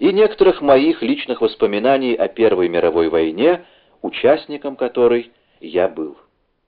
и некоторых моих личных воспоминаний о Первой мировой войне, участником которой я был.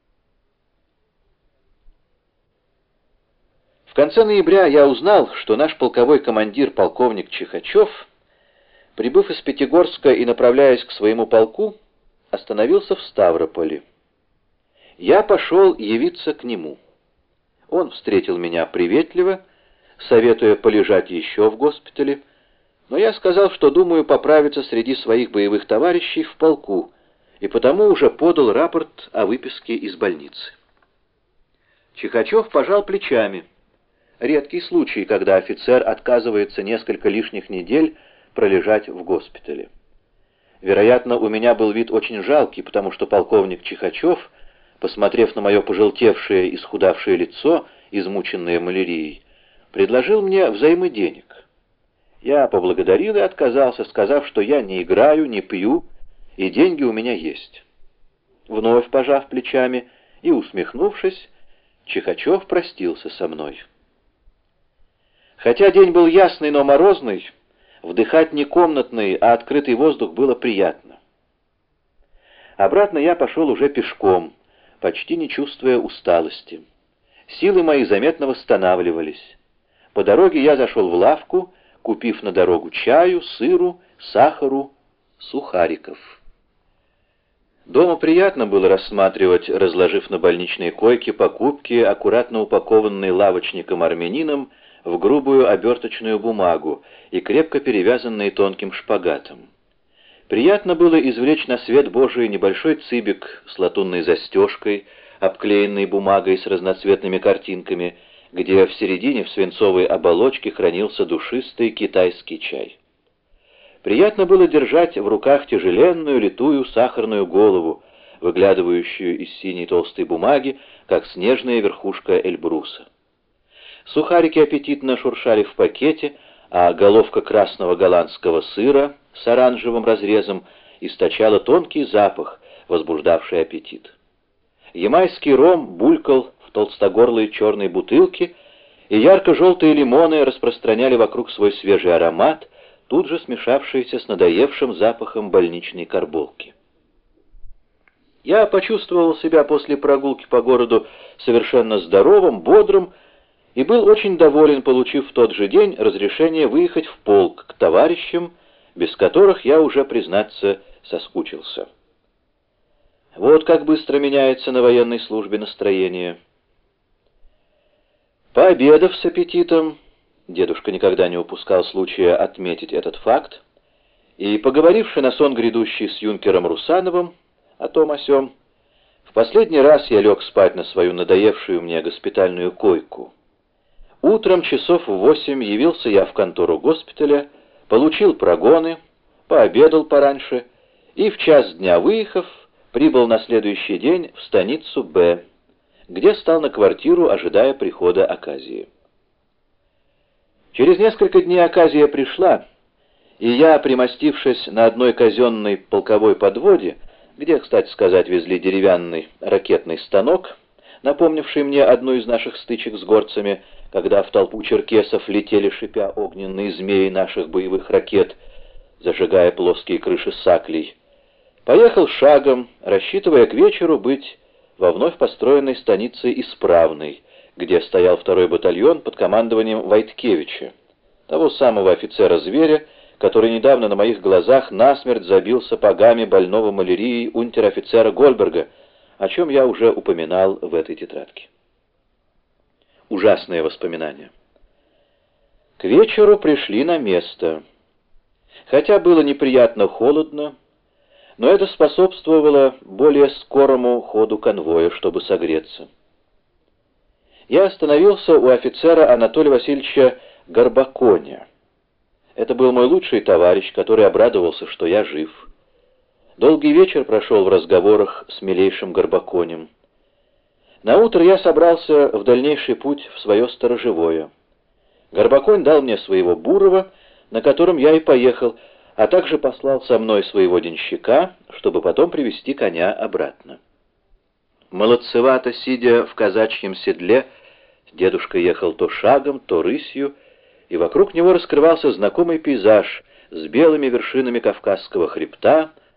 В конце ноября я узнал, что наш полковой командир полковник Чихачев, прибыв из Пятигорска и направляясь к своему полку, остановился в Ставрополе. Я пошел явиться к нему. Он встретил меня приветливо, советуя полежать еще в госпитале, но я сказал, что думаю поправиться среди своих боевых товарищей в полку, и потому уже подал рапорт о выписке из больницы. Чихачев пожал плечами. Редкий случай, когда офицер отказывается несколько лишних недель пролежать в госпитале. Вероятно, у меня был вид очень жалкий, потому что полковник Чихачев, посмотрев на мое пожелтевшее и исхудавшее лицо, измученное малярией, предложил мне взаймы денег. Я поблагодарил и отказался, сказав, что я не играю, не пью, и деньги у меня есть. Вновь пожав плечами и усмехнувшись, Чихачев простился со мной. Хотя день был ясный, но морозный, вдыхать не комнатный, а открытый воздух было приятно. Обратно я пошел уже пешком, почти не чувствуя усталости. Силы мои заметно восстанавливались. По дороге я зашел в лавку, купив на дорогу чаю, сыру, сахару, сухариков. Дома приятно было рассматривать, разложив на больничной койке покупки, аккуратно упакованные лавочником-армянином в грубую оберточную бумагу и крепко перевязанные тонким шпагатом. Приятно было извлечь на свет Божий небольшой цибик с латунной застежкой, обклеенной бумагой с разноцветными картинками, где в середине в свинцовой оболочке хранился душистый китайский чай. Приятно было держать в руках тяжеленную литую сахарную голову, выглядывающую из синей толстой бумаги, как снежная верхушка Эльбруса. Сухарики аппетитно шуршали в пакете, а головка красного голландского сыра с оранжевым разрезом источала тонкий запах, возбуждавший аппетит. Ямайский ром булькал в толстогорлой черной бутылке, и ярко-желтые лимоны распространяли вокруг свой свежий аромат, тут же смешавшийся с надоевшим запахом больничной карболки. Я почувствовал себя после прогулки по городу совершенно здоровым, бодрым, и был очень доволен, получив в тот же день разрешение выехать в полк к товарищам, без которых я уже, признаться, соскучился. Вот как быстро меняется на военной службе настроение. Пообедав с аппетитом, дедушка никогда не упускал случая отметить этот факт, и поговоривши на сон грядущий с юнкером Русановым о том о сём, в последний раз я лег спать на свою надоевшую мне госпитальную койку. Утром часов в 8 явился я в контору госпиталя, получил прогоны, пообедал пораньше и в час дня выехав, прибыл на следующий день в станицу Б, где стал на квартиру, ожидая прихода оказии. Через несколько дней оказия пришла, и я, примостившись на одной казенной полковой подводе, где, кстати сказать, везли деревянный ракетный станок, напомнивший мне одну из наших стычек с горцами, когда в толпу черкесов летели, шипя, огненные змеи наших боевых ракет, зажигая плоские крыши саклей, поехал шагом, рассчитывая к вечеру быть во вновь построенной станице Исправной, где стоял второй батальон под командованием Войткевича, того самого офицера-зверя, который недавно на моих глазах насмерть забил сапогами больного малярией унтер-офицера Гольберга, о чем я уже упоминал в этой тетрадке. Ужасные воспоминания. К вечеру пришли на место. Хотя было неприятно холодно, но это способствовало более скорому ходу конвоя, чтобы согреться. Я остановился у офицера Анатолия Васильевича Горбаконя. Это был мой лучший товарищ, который обрадовался, что я жив. Долгий вечер прошел в разговорах с милейшим Горбаконем. Наутро я собрался в дальнейший путь в свое сторожевое. Горбаконь дал мне своего бурова, на котором я и поехал, а также послал со мной своего денщика, чтобы потом привести коня обратно. Молодцевато сидя в казачьем седле, дедушка ехал то шагом, то рысью, и вокруг него раскрывался знакомый пейзаж, с белыми вершинами Кавказского хребта,